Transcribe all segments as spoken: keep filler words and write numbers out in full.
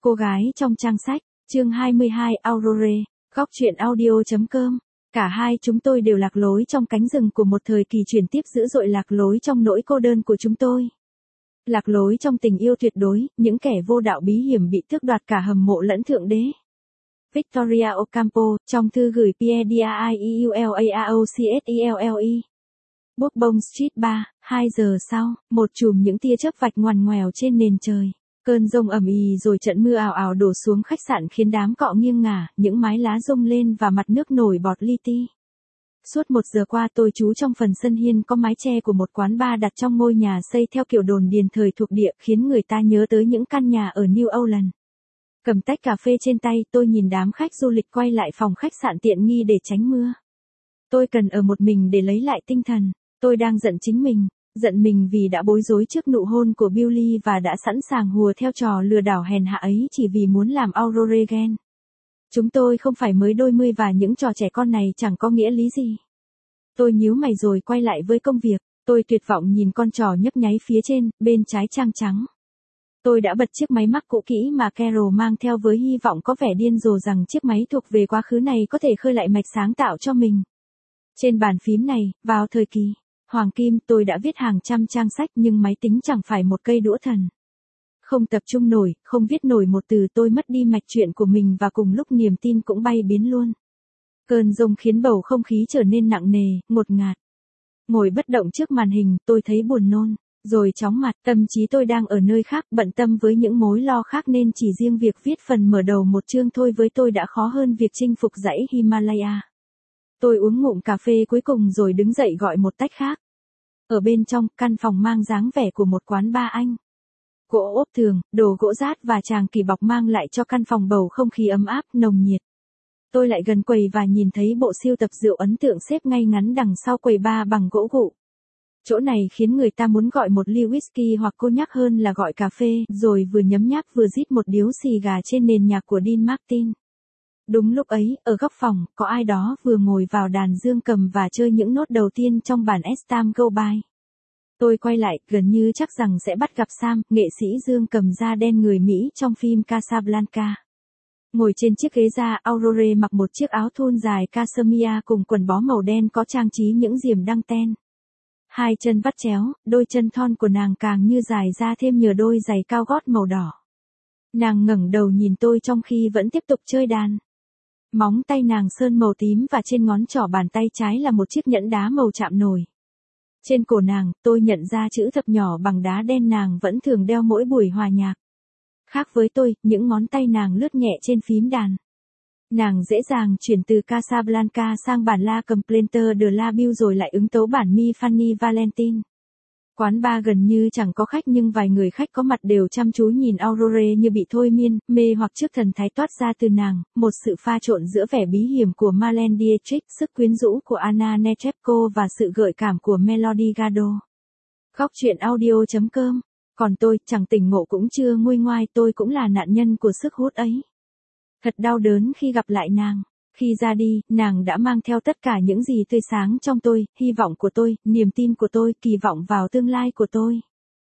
Cô gái trong trang sách, chương hai mươi hai Aurore, góc truyện audio.com. Cả hai chúng tôi đều lạc lối trong cánh rừng của một thời kỳ chuyển tiếp dữ dội, lạc lối trong nỗi cô đơn của chúng tôi. Lạc lối trong tình yêu tuyệt đối, những kẻ vô đạo bí hiểm bị tước đoạt cả hầm mộ lẫn thượng đế. Victoria Ocampo, trong thư gửi Pierre Dieulalaaocselle. Bourbon Street ba, hai giờ sau, một chùm những tia chớp vạch ngoằn ngoèo trên nền trời. Cơn giông ầm ĩ rồi trận mưa ào ào đổ xuống khách sạn khiến đám cọ nghiêng ngả, những mái lá rung lên và mặt nước nổi bọt li ti. Suốt một giờ qua tôi trú trong phần sân hiên có mái che của một quán bar đặt trong ngôi nhà xây theo kiểu đồn điền thời thuộc địa, khiến người ta nhớ tới những căn nhà ở New Orleans. Cầm tách cà phê trên tay, tôi nhìn đám khách du lịch quay lại phòng khách sạn tiện nghi để tránh mưa. Tôi cần ở một mình để lấy lại tinh thần. Tôi đang giận chính mình. Giận mình vì đã bối rối trước nụ hôn của Billy và đã sẵn sàng hùa theo trò lừa đảo hèn hạ ấy chỉ vì muốn làm Aurore ghen. Chúng tôi không phải mới đôi mươi và những trò trẻ con này chẳng có nghĩa lý gì. Tôi nhíu mày rồi quay lại với công việc. Tôi tuyệt vọng nhìn con trò nhấp nháy phía trên, bên trái trang trắng. Tôi đã bật chiếc máy mắc cũ kỹ mà Carol mang theo với hy vọng có vẻ điên rồ rằng chiếc máy thuộc về quá khứ này có thể khơi lại mạch sáng tạo cho mình. Trên bàn phím này, vào thời kỳ Hoàng Kim, tôi đã viết hàng trăm trang sách nhưng máy tính chẳng phải một cây đũa thần. Không tập trung nổi, không viết nổi một từ, tôi mất đi mạch truyện của mình và cùng lúc niềm tin cũng bay biến luôn. Cơn giông khiến bầu không khí trở nên nặng nề, ngột ngạt. Ngồi bất động trước màn hình, tôi thấy buồn nôn, rồi chóng mặt, tâm trí tôi đang ở nơi khác, bận tâm với những mối lo khác nên chỉ riêng việc viết phần mở đầu một chương thôi với tôi đã khó hơn việc chinh phục dãy Himalaya. Tôi uống ngụm cà phê cuối cùng rồi đứng dậy gọi một tách khác. Ở bên trong, căn phòng mang dáng vẻ của một quán bar Anh. Gỗ ốp tường, đồ gỗ rát và tràng kỳ bọc mang lại cho căn phòng bầu không khí ấm áp, nồng nhiệt. Tôi lại gần quầy và nhìn thấy bộ sưu tập rượu ấn tượng xếp ngay ngắn đằng sau quầy bar bằng gỗ gụ. Chỗ này khiến người ta muốn gọi một ly whisky hoặc cognac hơn là gọi cà phê, rồi vừa nhấm nháp vừa rít một điếu xì gà trên nền nhạc của Dean Martin. Đúng lúc ấy, ở góc phòng, có ai đó vừa ngồi vào đàn dương cầm và chơi những nốt đầu tiên trong bản Estam Go By. Tôi quay lại, gần như chắc rằng sẽ bắt gặp Sam, nghệ sĩ dương cầm da đen người Mỹ trong phim Casablanca. Ngồi trên chiếc ghế da, Aurore mặc một chiếc áo thun dài cashmere cùng quần bó màu đen có trang trí những diềm đăng ten. Hai chân vắt chéo, đôi chân thon của nàng càng như dài ra thêm nhờ đôi giày cao gót màu đỏ. Nàng ngẩng đầu nhìn tôi trong khi vẫn tiếp tục chơi đàn. Móng tay nàng sơn màu tím và trên ngón trỏ bàn tay trái là một chiếc nhẫn đá màu chạm nổi. Trên cổ nàng, tôi nhận ra chữ thập nhỏ bằng đá đen nàng vẫn thường đeo mỗi buổi hòa nhạc. Khác với tôi, những ngón tay nàng lướt nhẹ trên phím đàn. Nàng dễ dàng chuyển từ Casablanca sang bản La Complainte de la Bible rồi lại ứng tấu bản Mi Fanny Valentine. Quán bar gần như chẳng có khách nhưng vài người khách có mặt đều chăm chú nhìn Aurore như bị thôi miên, mê hoặc trước thần thái toát ra từ nàng, một sự pha trộn giữa vẻ bí hiểm của Marlene Dietrich, sức quyến rũ của Anna Netrebko và sự gợi cảm của Melody Gardot. Góc truyện audio.com. Còn tôi, chẳng tỉnh ngộ cũng chưa nguôi ngoai, tôi cũng là nạn nhân của sức hút ấy. Thật đau đớn khi gặp lại nàng. Khi ra đi, nàng đã mang theo tất cả những gì tươi sáng trong tôi, hy vọng của tôi, niềm tin của tôi, kỳ vọng vào tương lai của tôi.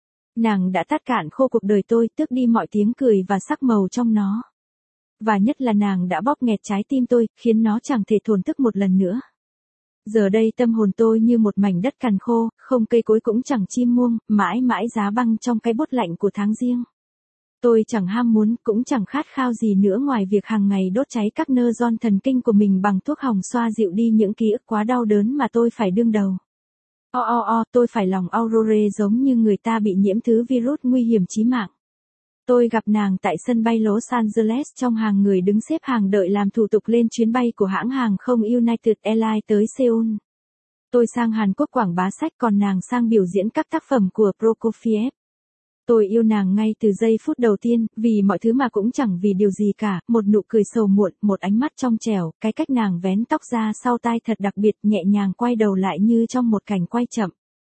Nàng đã tát cạn khô cuộc đời tôi, tước đi mọi tiếng cười và sắc màu trong nó. Và nhất là nàng đã bóp nghẹt trái tim tôi, khiến nó chẳng thể thổn thức một lần nữa. Giờ đây tâm hồn tôi như một mảnh đất cằn khô, không cây cối cũng chẳng chim muông, mãi mãi giá băng trong cái bốt lạnh của tháng giêng. Tôi chẳng ham muốn, cũng chẳng khát khao gì nữa ngoài việc hàng ngày đốt cháy các nơ ron thần kinh của mình bằng thuốc hồng xoa dịu đi những ký ức quá đau đớn mà tôi phải đương đầu. O o o, tôi phải lòng Aurore giống như người ta bị nhiễm thứ virus nguy hiểm chí mạng. Tôi gặp nàng tại sân bay Los Angeles trong hàng người đứng xếp hàng đợi làm thủ tục lên chuyến bay của hãng hàng không United Airlines tới Seoul. Tôi sang Hàn Quốc quảng bá sách còn nàng sang biểu diễn các tác phẩm của Prokofiev. Tôi yêu nàng ngay từ giây phút đầu tiên, vì mọi thứ mà cũng chẳng vì điều gì cả, một nụ cười sầu muộn, một ánh mắt trong trẻo, cái cách nàng vén tóc ra sau tai thật đặc biệt, nhẹ nhàng quay đầu lại như trong một cảnh quay chậm.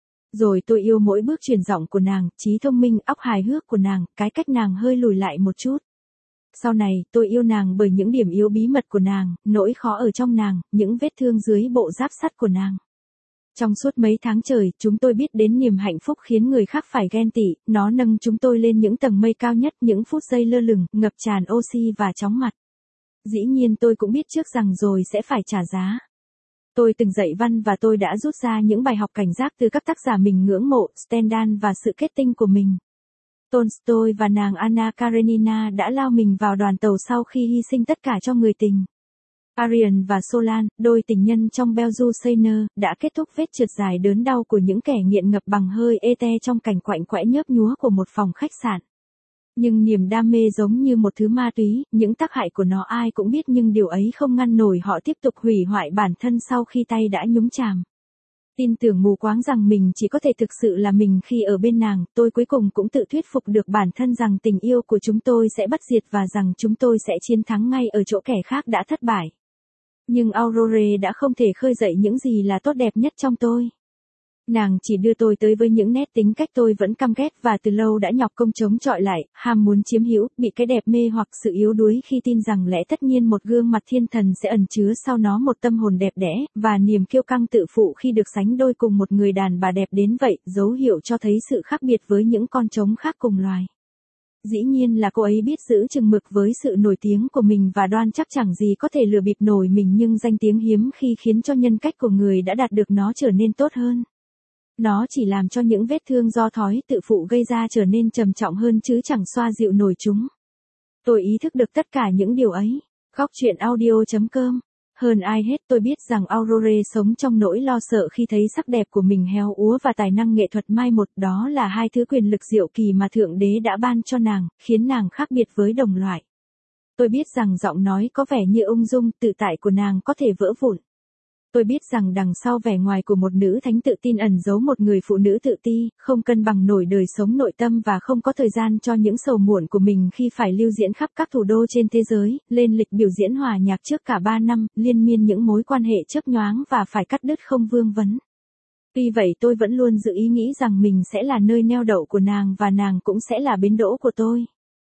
Rồi tôi yêu mỗi bước truyền giọng của nàng, trí thông minh, óc hài hước của nàng, cái cách nàng hơi lùi lại một chút. Sau này, tôi yêu nàng bởi những điểm yếu bí mật của nàng, nỗi khó ở trong nàng, những vết thương dưới bộ giáp sắt của nàng. Trong suốt mấy tháng trời, chúng tôi biết đến niềm hạnh phúc khiến người khác phải ghen tị, nó nâng chúng tôi lên những tầng mây cao nhất, những phút giây lơ lửng, ngập tràn oxy và chóng mặt. Dĩ nhiên tôi cũng biết trước rằng rồi sẽ phải trả giá. Tôi từng dạy văn và tôi đã rút ra những bài học cảnh giác từ các tác giả mình ngưỡng mộ, Stendhal và sự kết tinh của mình. Tolstoy và nàng Anna Karenina đã lao mình vào đoàn tàu sau khi hy sinh tất cả cho người tình. Arion và Solan, đôi tình nhân trong Beljuseiner, đã kết thúc vết trượt dài đớn đau của những kẻ nghiện ngập bằng hơi ete trong cảnh quạnh quẽ nhớp nhúa của một phòng khách sạn. Nhưng niềm đam mê giống như một thứ ma túy, những tác hại của nó ai cũng biết nhưng điều ấy không ngăn nổi họ tiếp tục hủy hoại bản thân sau khi tay đã nhúng chàm. Tin tưởng mù quáng rằng mình chỉ có thể thực sự là mình khi ở bên nàng, tôi cuối cùng cũng tự thuyết phục được bản thân rằng tình yêu của chúng tôi sẽ bất diệt và rằng chúng tôi sẽ chiến thắng ngay ở chỗ kẻ khác đã thất bại. Nhưng Aurore đã không thể khơi dậy những gì là tốt đẹp nhất trong tôi. Nàng chỉ đưa tôi tới với những nét tính cách tôi vẫn căm ghét và từ lâu đã nhọc công chống chọi lại, ham muốn chiếm hữu, bị cái đẹp mê hoặc sự yếu đuối khi tin rằng lẽ tất nhiên một gương mặt thiên thần sẽ ẩn chứa sau nó một tâm hồn đẹp đẽ, và niềm kiêu căng tự phụ khi được sánh đôi cùng một người đàn bà đẹp đến vậy, dấu hiệu cho thấy sự khác biệt với những con trống khác cùng loài. Dĩ nhiên là cô ấy biết giữ chừng mực với sự nổi tiếng của mình và đoan chắc chẳng gì có thể lừa bịp nổi mình, nhưng danh tiếng hiếm khi khiến cho nhân cách của người đã đạt được nó trở nên tốt hơn. Nó chỉ làm cho những vết thương do thói tự phụ gây ra trở nên trầm trọng hơn chứ chẳng xoa dịu nổi chúng. Tôi ý thức được tất cả những điều ấy. Góc truyện audio chấm com. Hơn ai hết tôi biết rằng Aurore sống trong nỗi lo sợ khi thấy sắc đẹp của mình héo úa và tài năng nghệ thuật mai một, đó là hai thứ quyền lực diệu kỳ mà Thượng Đế đã ban cho nàng, khiến nàng khác biệt với đồng loại. Tôi biết rằng giọng nói có vẻ như ung dung, tự tại của nàng có thể vỡ vụn. Tôi biết rằng đằng sau vẻ ngoài của một nữ thánh tự tin ẩn giấu một người phụ nữ tự ti, không cân bằng nổi đời sống nội tâm và không có thời gian cho những sầu muộn của mình khi phải lưu diễn khắp các thủ đô trên thế giới, lên lịch biểu diễn hòa nhạc trước cả ba năm, liên miên những mối quan hệ chớp nhoáng và phải cắt đứt không vương vấn. Tuy vậy tôi vẫn luôn giữ ý nghĩ rằng mình sẽ là nơi neo đậu của nàng và nàng cũng sẽ là bến đỗ của tôi.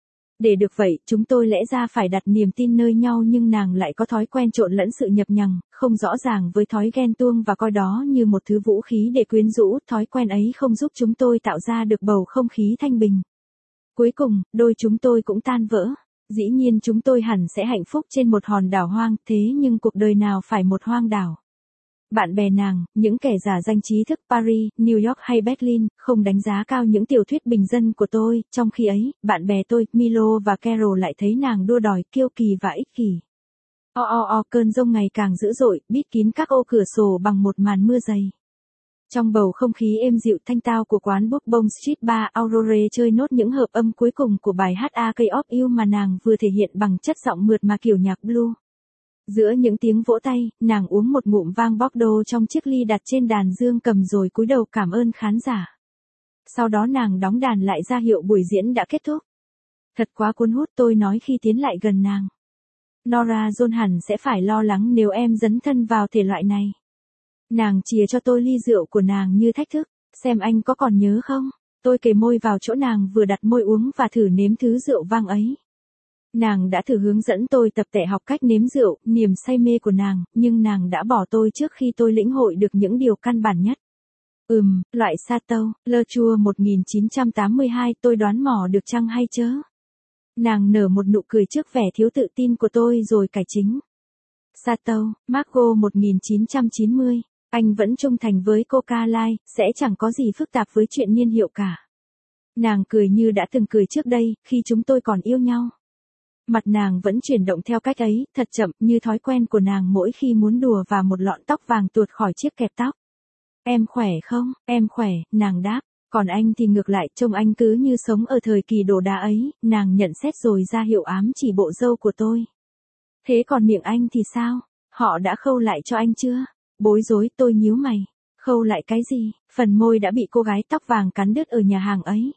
Để được vậy, chúng tôi lẽ ra phải đặt niềm tin nơi nhau, nhưng nàng lại có thói quen trộn lẫn sự nhập nhằng, không rõ ràng với thói ghen tuông và coi đó như một thứ vũ khí để quyến rũ. Thói quen ấy không giúp chúng tôi tạo ra được bầu không khí thanh bình. Cuối cùng, đôi chúng tôi cũng tan vỡ. Dĩ nhiên chúng tôi hẳn sẽ hạnh phúc trên một hòn đảo hoang, thế nhưng cuộc đời nào phải một hoang đảo. Bạn bè nàng, những kẻ giả danh trí thức Paris, New York hay Berlin, không đánh giá cao những tiểu thuyết bình dân của tôi, trong khi ấy, bạn bè tôi, Milo và Carol lại thấy nàng đua đòi, kiêu kỳ và ích kỷ. O o o, cơn giông ngày càng dữ dội, bít kín các ô cửa sổ bằng một màn mưa dày. Trong bầu không khí êm dịu thanh tao của quán Bourbon Street Bar, Aurore chơi nốt những hợp âm cuối cùng của bài hát A Key of You mà nàng vừa thể hiện bằng chất giọng mượt mà kiểu nhạc blue. Giữa những tiếng vỗ tay, nàng uống một ngụm vang Bordeaux trong chiếc ly đặt trên đàn dương cầm rồi cúi đầu cảm ơn khán giả. Sau đó nàng đóng đàn lại ra hiệu buổi diễn đã kết thúc. Thật quá cuốn hút, tôi nói khi tiến lại gần nàng. Nora John hẳn sẽ phải lo lắng nếu em dấn thân vào thể loại này. Nàng chìa cho tôi ly rượu của nàng như thách thức, xem anh có còn nhớ không? Tôi kề môi vào chỗ nàng vừa đặt môi uống và thử nếm thứ rượu vang ấy. Nàng đã thử hướng dẫn tôi tập tẻ học cách nếm rượu, niềm say mê của nàng, nhưng nàng đã bỏ tôi trước khi tôi lĩnh hội được những điều căn bản nhất. Ừm, loại Chateau, Le Chua một nghìn chín trăm tám mươi hai, tôi đoán mò được chăng hay chớ? Nàng nở một nụ cười trước vẻ thiếu tự tin của tôi rồi cải chính. Chateau, Margaux một nghìn chín trăm chín mươi, anh vẫn trung thành với Coca Light, sẽ chẳng có gì phức tạp với chuyện niên hiệu cả. Nàng cười như đã từng cười trước đây, khi chúng tôi còn yêu nhau. Mặt nàng vẫn chuyển động theo cách ấy, thật chậm, như thói quen của nàng mỗi khi muốn đùa và một lọn tóc vàng tuột khỏi chiếc kẹp tóc. Em khỏe không? Em khỏe, nàng đáp. Còn anh thì ngược lại, trông anh cứ như sống ở thời kỳ đồ đá ấy, nàng nhận xét rồi ra hiệu ám chỉ bộ râu của tôi. Thế còn miệng anh thì sao? Họ đã khâu lại cho anh chưa? Bối rối, tôi nhíu mày. Khâu lại cái gì? Phần môi đã bị cô gái tóc vàng cắn đứt ở nhà hàng ấy.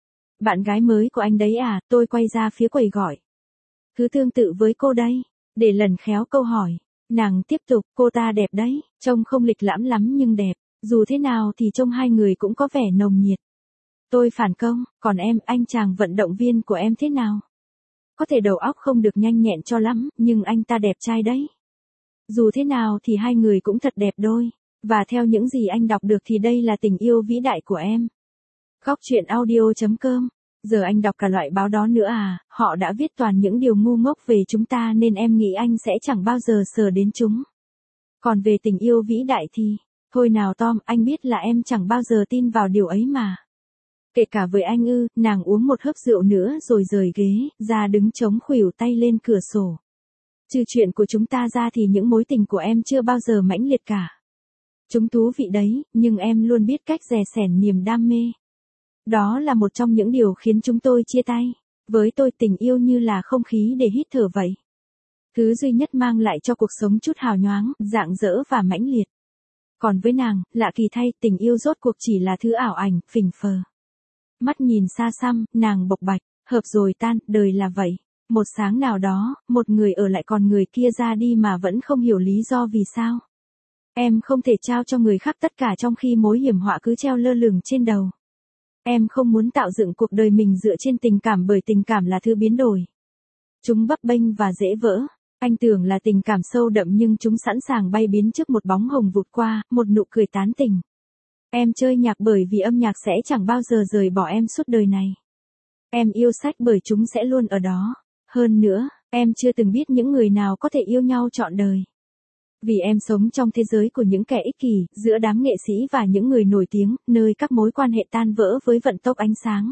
Bạn gái mới của anh đấy à? Tôi quay ra phía quầy gọi. Thứ tương tự với cô đây. Để lần khéo câu hỏi. Nàng tiếp tục, cô ta đẹp đấy, trông không lịch lãm lắm nhưng đẹp. Dù thế nào thì trông hai người cũng có vẻ nồng nhiệt. Tôi phản công, còn em, anh chàng vận động viên của em thế nào? Có thể đầu óc không được nhanh nhẹn cho lắm, nhưng anh ta đẹp trai đấy. Dù thế nào thì hai người cũng thật đẹp đôi. Và theo những gì anh đọc được thì đây là tình yêu vĩ đại của em. Góc truyện audio chấm com. Giờ anh đọc cả loại báo đó nữa à, họ đã viết toàn những điều ngu ngốc về chúng ta nên em nghĩ anh sẽ chẳng bao giờ sờ đến chúng. Còn về tình yêu vĩ đại thì, thôi nào Tom, anh biết là em chẳng bao giờ tin vào điều ấy mà. Kể cả với anh ư, nàng uống một hớp rượu nữa rồi rời ghế, ra đứng chống khuỷu tay lên cửa sổ. Trừ chuyện của chúng ta ra thì những mối tình của em chưa bao giờ mãnh liệt cả. Chúng thú vị đấy, nhưng em luôn biết cách dè sẻn niềm đam mê. Đó là một trong những điều khiến chúng tôi chia tay. Với tôi tình yêu như là không khí để hít thở vậy. Thứ duy nhất mang lại cho cuộc sống chút hào nhoáng, rạng rỡ và mãnh liệt. Còn với nàng, lạ kỳ thay, tình yêu rốt cuộc chỉ là thứ ảo ảnh, phỉnh phờ. Mắt nhìn xa xăm, nàng bộc bạch, hợp rồi tan, đời là vậy. Một sáng nào đó, một người ở lại còn người kia ra đi mà vẫn không hiểu lý do vì sao. Em không thể trao cho người khác tất cả trong khi mối hiểm họa cứ treo lơ lửng trên đầu. Em không muốn tạo dựng cuộc đời mình dựa trên tình cảm bởi tình cảm là thứ biến đổi. Chúng bấp bênh và dễ vỡ. Anh tưởng là tình cảm sâu đậm nhưng chúng sẵn sàng bay biến trước một bóng hồng vụt qua, một nụ cười tán tỉnh. Em chơi nhạc bởi vì âm nhạc sẽ chẳng bao giờ rời bỏ em suốt đời này. Em yêu sách bởi chúng sẽ luôn ở đó. Hơn nữa, em chưa từng biết những người nào có thể yêu nhau trọn đời. Vì em sống trong thế giới của những kẻ ích kỷ, giữa đám nghệ sĩ và những người nổi tiếng, nơi các mối quan hệ tan vỡ với vận tốc ánh sáng.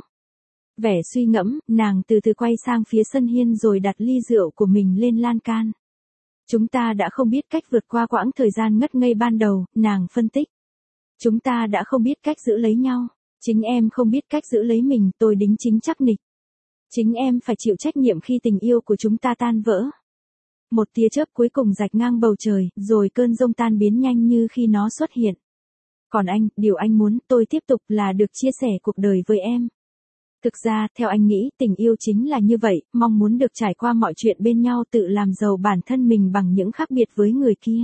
Vẻ suy ngẫm, nàng từ từ quay sang phía sân hiên rồi đặt ly rượu của mình lên lan can. Chúng ta đã không biết cách vượt qua quãng thời gian ngất ngây ban đầu, nàng phân tích. Chúng ta đã không biết cách giữ lấy nhau. Chính em không biết cách giữ lấy mình, tôi đính chính chắc nịch. Chính em phải chịu trách nhiệm khi tình yêu của chúng ta tan vỡ. Một tia chớp cuối cùng rạch ngang bầu trời, rồi cơn giông tan biến nhanh như khi nó xuất hiện. Còn anh, điều anh muốn tôi tiếp tục là được chia sẻ cuộc đời với em. Thực ra, theo anh nghĩ, tình yêu chính là như vậy, mong muốn được trải qua mọi chuyện bên nhau tự làm giàu bản thân mình bằng những khác biệt với người kia.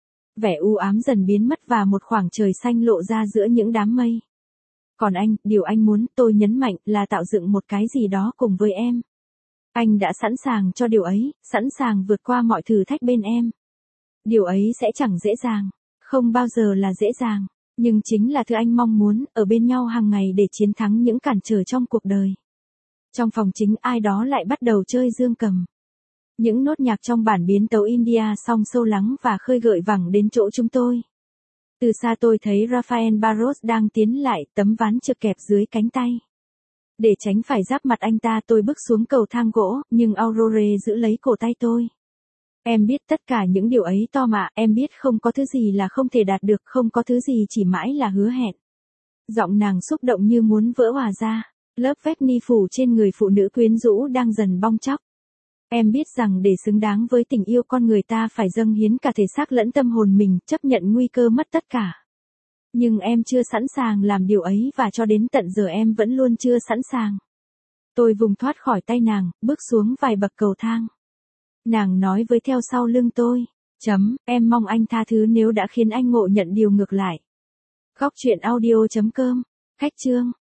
Vẻ u ám dần biến mất và một khoảng trời xanh lộ ra giữa những đám mây. Còn anh, điều anh muốn, tôi nhấn mạnh, là tạo dựng một cái gì đó cùng với em. Anh đã sẵn sàng cho điều ấy, sẵn sàng vượt qua mọi thử thách bên em. Điều ấy sẽ chẳng dễ dàng, không bao giờ là dễ dàng, nhưng chính là thứ anh mong muốn, ở bên nhau hàng ngày để chiến thắng những cản trở trong cuộc đời. Trong phòng chính ai đó lại bắt đầu chơi dương cầm. Những nốt nhạc trong bản biến tấu India song sâu lắng và khơi gợi vẳng đến chỗ chúng tôi. Từ xa tôi thấy Rafael Barros đang tiến lại, tấm ván trượt kẹp dưới cánh tay. Để tránh phải giáp mặt anh ta tôi bước xuống cầu thang gỗ, nhưng Aurore giữ lấy cổ tay tôi. Em biết tất cả những điều ấy Tom ạ, em biết không có thứ gì là không thể đạt được, không có thứ gì chỉ mãi là hứa hẹn. Giọng nàng xúc động như muốn vỡ hòa ra, lớp vét ni phủ trên người phụ nữ quyến rũ đang dần bong tróc. Em biết rằng để xứng đáng với tình yêu con người ta phải dâng hiến cả thể xác lẫn tâm hồn mình, chấp nhận nguy cơ mất tất cả. Nhưng em chưa sẵn sàng làm điều ấy và cho đến tận giờ em vẫn luôn chưa sẵn sàng. Tôi vùng thoát khỏi tay nàng, bước xuống vài bậc cầu thang. Nàng nói với theo sau lưng tôi, chấm, em mong anh tha thứ nếu đã khiến anh ngộ nhận điều ngược lại. Góc truyện audio chấm com, khách chương.